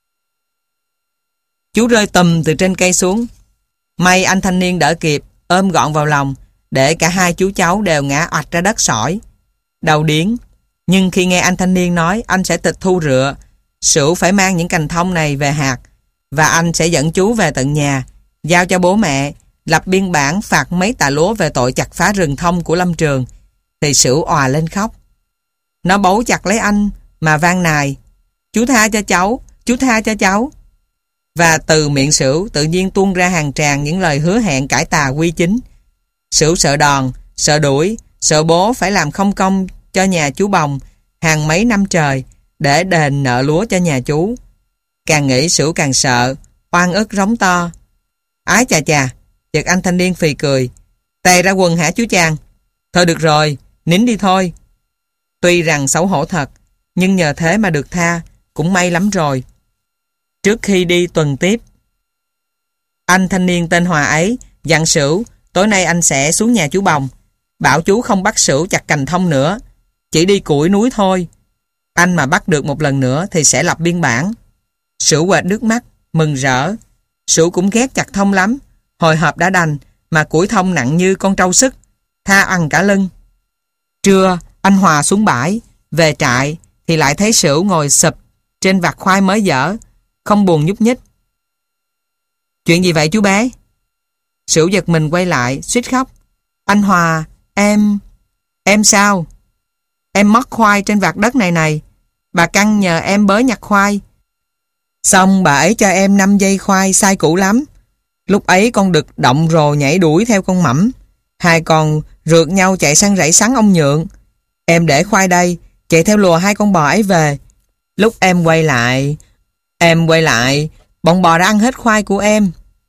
Chú rơi tùm từ trên cây xuống. May anh thanh niên đỡ kịp, ôm gọn vào lòng, để cả hai chú cháu đều ngã oạch ra đất sỏi. Đầu điếng. Nhưng khi nghe anh thanh niên nói anh sẽ tịch thu rựa, Sửu phải mang những cành thông này về hạt, và anh sẽ dẫn chú về tận nhà, giao cho bố mẹ, lập biên bản phạt mấy tạ lúa về tội chặt phá rừng thông của Lâm Trường, thì Sửu òa lên khóc. Nó bấu chặt lấy anh mà van nài. Chú tha cho cháu, chú tha cho cháu. Và từ miệng Sửu tự nhiên tuôn ra hàng tràng những lời hứa hẹn cải tà quy chính. Sửu sợ đòn, sợ đuổi, sợ bố phải làm không công cho nhà chú Bồng hàng mấy năm trời để đền nợ lúa cho nhà chú. Càng nghĩ Sửu càng sợ, oan ức rống to. Ái chà chà, chợt anh thanh niên phì cười. Tè ra quần hả chú chàng? Thôi được rồi, nín đi thôi. Tuy rằng xấu hổ thật, nhưng nhờ thế mà được tha, cũng may lắm rồi. Trước khi đi tuần tiếp, anh thanh niên tên Hòa ấy dặn Sửu tối nay anh sẽ xuống nhà chú Bồng, bảo chú không bắt Sửu chặt cành thông nữa, chỉ đi củi núi thôi. Anh mà bắt được một lần nữa thì sẽ lập biên bản. Sửu quệt nước mắt, mừng rỡ. Sửu cũng ghét chặt thông lắm, hồi hộp đã đành, mà củi thông nặng như con trâu sức, tha ăn cả lưng. Trưa, anh Hòa xuống bãi, về trại thì lại thấy Sửu ngồi sụp trên vạt khoai mới dở, không buồn nhúc nhích. Chuyện gì vậy chú bé? Sửu giật mình quay lại, suýt khóc. Anh Hòa, em... Em sao? Em mất khoai trên vạt đất này này. Bà Căn nhờ em bới nhặt khoai. Xong bà ấy cho em năm dây khoai sai cũ lắm. Lúc ấy con đực động rồ nhảy đuổi theo con mẫm. Hai con rượt nhau chạy sang rẫy sắn ông Nhượng. Em để khoai đây, chạy theo lùa hai con bò ấy về. Lúc em quay lại... Em quay lại, bọn bò đã ăn hết khoai của em.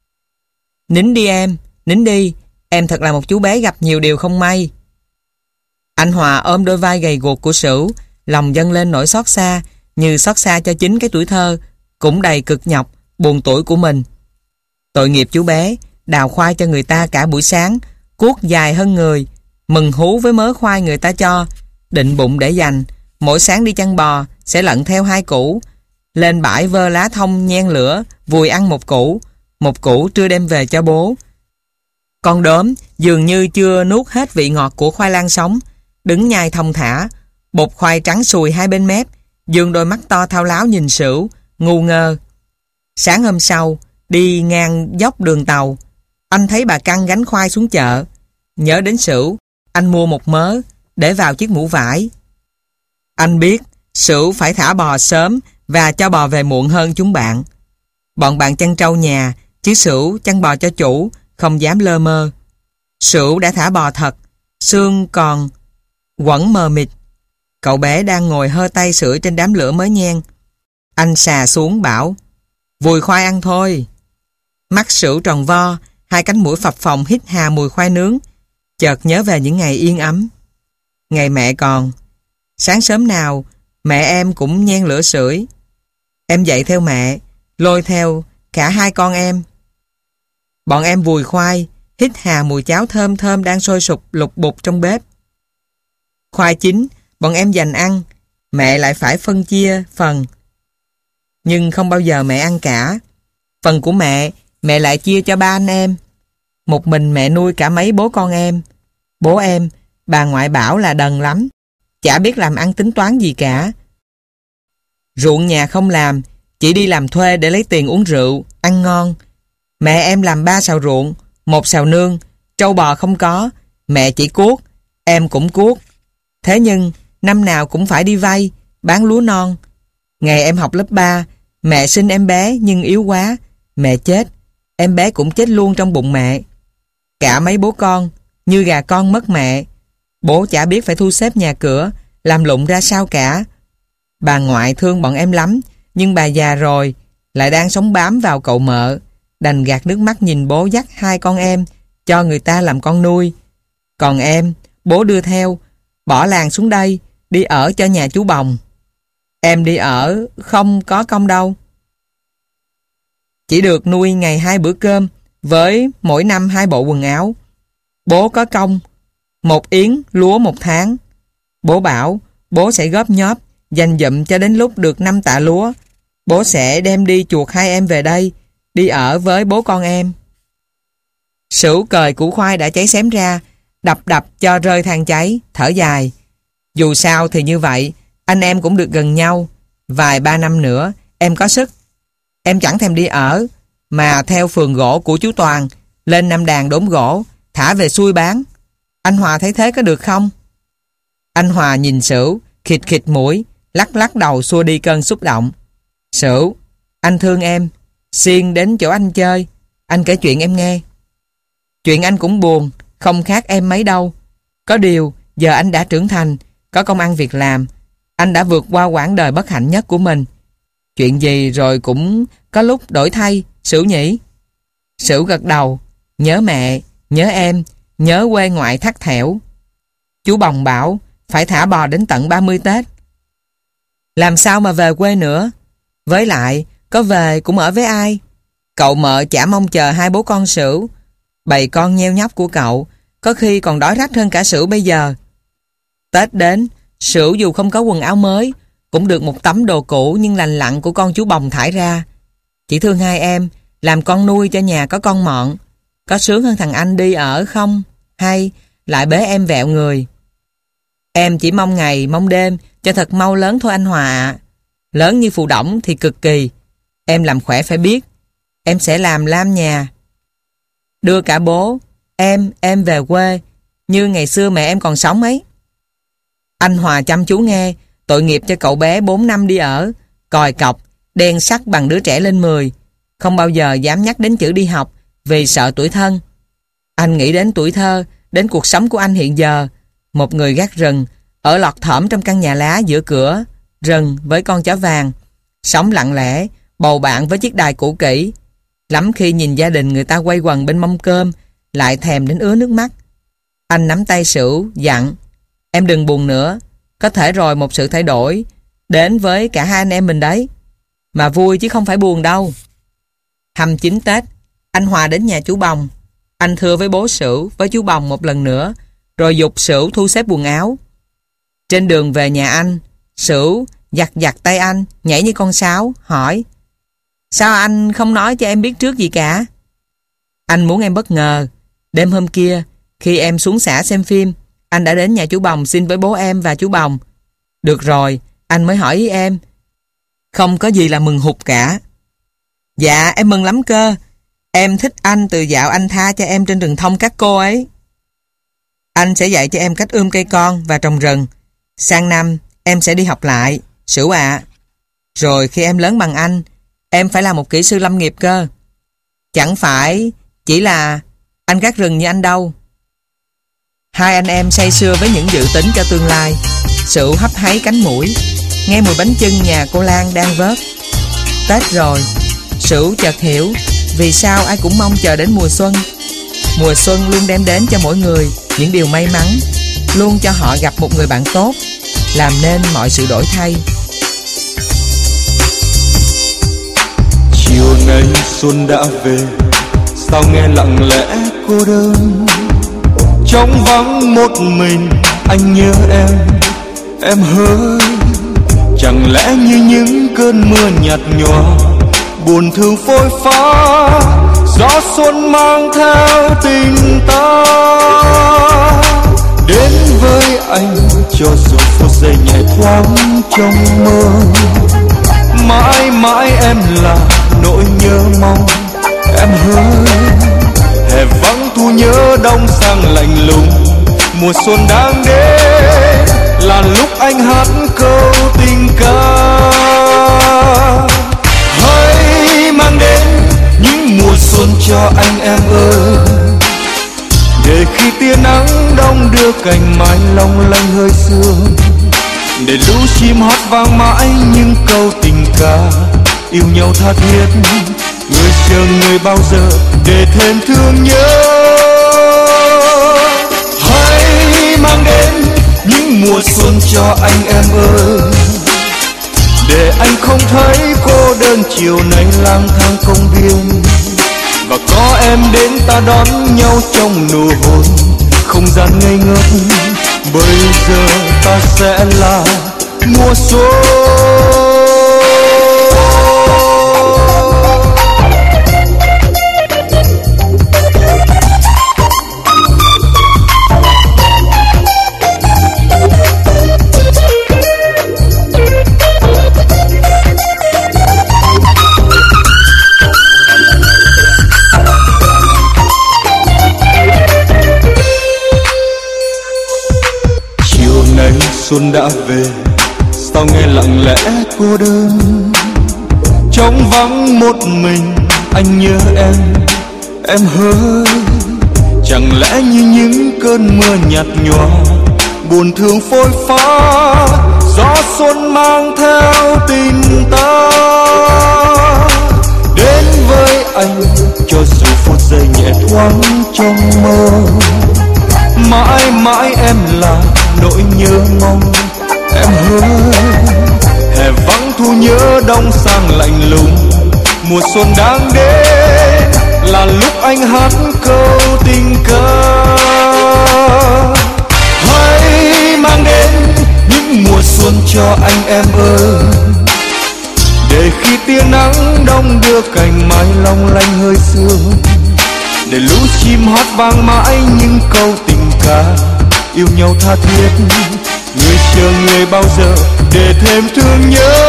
Nín đi em, nín đi. Em thật là một chú bé gặp nhiều điều không may. Anh Hòa ôm đôi vai gầy guộc của Sửu, lòng dâng lên nỗi xót xa, như xót xa cho chính cái tuổi thơ cũng đầy cực nhọc, buồn tuổi của mình. Tội nghiệp chú bé, đào khoai cho người ta cả buổi sáng, cuốc dài hơn người, mừng hú với mớ khoai người ta cho, định bụng để dành. Mỗi sáng đi chăn bò sẽ lận theo hai củ, lên bãi vơ lá thông nhen lửa, vùi ăn một củ, một củ trưa đem về cho bố. Con đốm dường như chưa nuốt hết vị ngọt của khoai lang sống, đứng nhai thong thả, bột khoai trắng sùi hai bên mép, dương đôi mắt to thao láo nhìn Sửu, ngu ngơ. Sáng hôm sau, đi ngang dốc đường tàu, anh thấy bà Căng gánh khoai xuống chợ. Nhớ đến Sửu, anh mua một mớ, để vào chiếc mũ vải. Anh biết Sửu phải thả bò sớm và cho bò về muộn hơn chúng bạn. Bọn bạn chăn trâu nhà, chứ Sửu chăn bò cho chủ, không dám lơ mơ. Sửu đã thả bò thật, xương còn quẩn mờ mịt. Cậu bé đang ngồi hơ tay sưởi trên đám lửa mới nhen. Anh xà xuống bảo, vùi khoai ăn thôi. Mắt Sửu tròn vo, hai cánh mũi phập phồng hít hà mùi khoai nướng. Chợt nhớ về những ngày yên ấm. Ngày mẹ còn, sáng sớm nào mẹ em cũng nhen lửa sưởi. Em dậy theo mẹ, lôi theo cả hai con em. Bọn em vùi khoai, hít hà mùi cháo thơm thơm đang sôi sục lục bục trong bếp. Khoai chín, bọn em dành ăn, mẹ lại phải phân chia phần. Nhưng không bao giờ mẹ ăn cả. Phần của mẹ, mẹ lại chia cho ba anh em. Một mình mẹ nuôi cả mấy bố con em. Bố em, bà ngoại bảo là đần lắm, chả biết làm ăn tính toán gì cả. Ruộng nhà không làm, chỉ đi làm thuê để lấy tiền uống rượu, ăn ngon. Mẹ em làm ba sào ruộng, một sào nương, trâu bò không có, mẹ chỉ cuốc, em cũng cuốc. Thế nhưng, năm nào cũng phải đi vay, bán lúa non. Ngày em học lớp ba, mẹ sinh em bé nhưng yếu quá, mẹ chết, em bé cũng chết luôn trong bụng mẹ. Cả mấy bố con, như gà con mất mẹ. Bố chả biết phải thu xếp nhà cửa, làm lụng ra sao cả. Bà ngoại thương bọn em lắm, nhưng bà già rồi, lại đang sống bám vào cậu mợ. Đành gạt nước mắt nhìn bố dắt hai con em, cho người ta làm con nuôi. Còn em, bố đưa theo, bỏ làng xuống đây, đi ở cho nhà chú Bồng. Em đi ở, không có công đâu. Chỉ được nuôi ngày hai bữa cơm, với mỗi năm hai bộ quần áo. Bố có công, một yến lúa một tháng. Bố bảo, bố sẽ góp nhóp, dành dụm cho đến lúc được năm tạ lúa. Bố sẽ đem đi chuộc hai em về đây, đi ở với bố con em. Sửu cời củ khoai đã cháy xém ra, đập đập cho rơi than cháy, thở dài. Dù sao thì như vậy, anh em cũng được gần nhau. Vài ba năm nữa, em có sức. Em chẳng thèm đi ở, mà theo phường gỗ của chú Toàn, lên Nam Đàn đốn gỗ, thả về xuôi bán. Anh Hòa thấy thế có được không? Anh Hòa nhìn Sửu, khịt khịt mũi, lắc lắc đầu xua đi cơn xúc động. Sửu, anh thương em, xiên đến chỗ anh chơi, anh kể chuyện em nghe. Chuyện anh cũng buồn, không khác em mấy đâu. Có điều, giờ anh đã trưởng thành, có công ăn việc làm, anh đã vượt qua quãng đời bất hạnh nhất của mình. Chuyện gì rồi cũng có lúc đổi thay, Sửu nhỉ? Sửu gật đầu, nhớ mẹ, nhớ em, nhớ quê ngoại thắt thẻo. Chú Bồng bảo, phải thả bò đến tận ba mươi Tết. Làm sao mà về quê nữa? Với lại, có về cũng ở với ai? Cậu mợ chả mong chờ hai bố con Sửu. Bầy con nheo nhóc của cậu, có khi còn đói rách hơn cả Sửu bây giờ. Tết đến, Sửu dù không có quần áo mới, cũng được một tấm đồ cũ nhưng lành lặn của con chú Bồng thải ra. Chỉ thương hai em, làm con nuôi cho nhà có con mọn. Có sướng hơn thằng anh đi ở không? Hay lại bế em vẹo người? Em chỉ mong ngày mong đêm cho thật mau lớn thôi anh Hòa ạ. Lớn như Phù Đổng thì cực kỳ. Em làm khỏe phải biết. Em sẽ làm lam nhà, đưa cả bố em em về quê như ngày xưa mẹ em còn sống ấy. Anh Hòa chăm chú nghe. Tội nghiệp cho cậu bé bốn năm đi ở, còi cọc, đen sắc bằng đứa trẻ lên mười, không bao giờ dám nhắc đến chữ đi học vì sợ tủi thân. Anh nghĩ đến tuổi thơ, đến cuộc sống của anh hiện giờ, một người gác rừng, ở lọt thỏm trong căn nhà lá giữa cửa rừng với con chó vàng, sống lặng lẽ, bầu bạn với chiếc đài cũ kỹ. Lắm khi nhìn gia đình người ta quây quần bên mâm cơm, lại thèm đến ứa nước mắt. Anh nắm tay Sửu, dặn, em đừng buồn nữa, có thể rồi một sự thay đổi đến với cả hai anh em mình đấy. Mà vui chứ không phải buồn đâu. Hăm chín Tết, anh Hòa đến nhà chú Bồng. Anh thưa với bố Sửu, với chú Bồng một lần nữa, rồi giục Sửu thu xếp quần áo. Trên đường về nhà anh, Sửu giặt giặt tay anh, nhảy như con sáo, hỏi: sao anh không nói cho em biết trước gì cả? Anh muốn em bất ngờ. Đêm hôm kia, khi em xuống xã xem phim, anh đã đến nhà chú Bồng xin với bố em và chú Bồng. Được rồi, anh mới hỏi ý em. Không có gì là mừng hụt cả. Dạ, em mừng lắm cơ. Em thích anh từ dạo anh tha cho em trên rừng thông các cô ấy. Anh sẽ dạy cho em cách ươm cây con và trồng rừng. Sang năm, em sẽ đi học lại, Sửu ạ. Rồi khi em lớn bằng anh, em phải là một kỹ sư lâm nghiệp cơ. Chẳng phải chỉ là anh gác rừng như anh đâu. Hai anh em say sưa với những dự tính cho tương lai. Sửu hấp háy cánh mũi, nghe mùi bánh chưng nhà cô Lan đang vớt. Tết rồi, Sửu chợt hiểu vì sao ai cũng mong chờ đến mùa xuân. Mùa xuân luôn đem đến cho mỗi người những điều may mắn, luôn cho họ gặp một người bạn tốt, làm nên mọi sự đổi thay. Chiều nay xuân đã về, sao nghe lặng lẽ cô đơn. Trong vắng một mình anh nhớ em, em hỡi. Chẳng lẽ như những cơn mưa nhạt nhòa, buồn thương phôi pha, gió xuân mang theo tình ta. Đến với anh cho dù phút giây nhẹ thoáng trong mơ, mãi mãi em là nỗi nhớ mong em hỡi. Hè vắng thu nhớ đông sang lạnh lùng, mùa xuân đang đến là lúc anh hát câu tình ca. Hãy mang đến những mùa xuân cho anh em ơi, để khi tia nắng đông đưa cành mai long lanh hơi sương, để lũ chim hót vang mãi những câu tình ca yêu nhau tha thiết. Người chờ người bao giờ để thêm thương nhớ. Hãy mang đến những mùa xuân cho anh em ơi, để anh không thấy cô đơn chiều nay lang thang công viên. Và có em đến ta đón nhau trong nụ hôn, không gian ngây ngất. Bây giờ ta sẽ là mùa xuân. Xuân đã về, sao nghe lặng lẽ cô đơn. Trong vắng một mình anh nhớ em, em hỡi. Chẳng lẽ như những cơn mưa nhạt nhòa, buồn thương phôi pha, gió xuân mang theo tình ta. Đến với anh cho dù phút giây nhẹ thoáng trong mơ, mãi mãi em là nỗi nhớ mong em hỡi. Hè vắng thu nhớ đông sang lạnh lùng, mùa xuân đang đến là lúc anh hát câu tình ca. Hãy mang đến những mùa xuân cho anh em ơi, để khi tia nắng đông đưa cành mai long lanh hơi sương, để lũ chim hót vang mãi những câu tình ca yêu nhau tha thiết. Người chờ người bao giờ để thêm thương nhớ.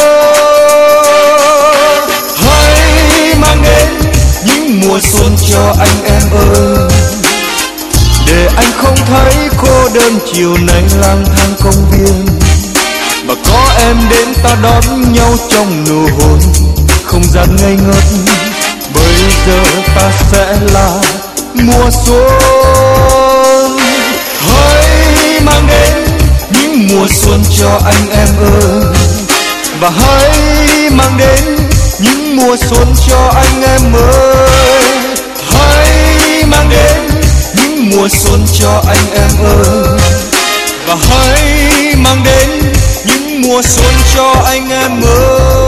Hãy mang đến những mùa xuân cho anh em ơi, để anh không thấy cô đơn chiều nay lang thang công viên. Và có em đến ta đón nhau trong nụ hôn, không gian ngây ngất. Bây giờ ta sẽ là mùa xuân. Hãy mang đến những mùa xuân cho anh em ơi, và hãy mang đến những mùa xuân cho anh em ơi. Hãy mang đến những mùa xuân cho anh em ơi, và hãy mang đến những mùa xuân cho anh em ơi.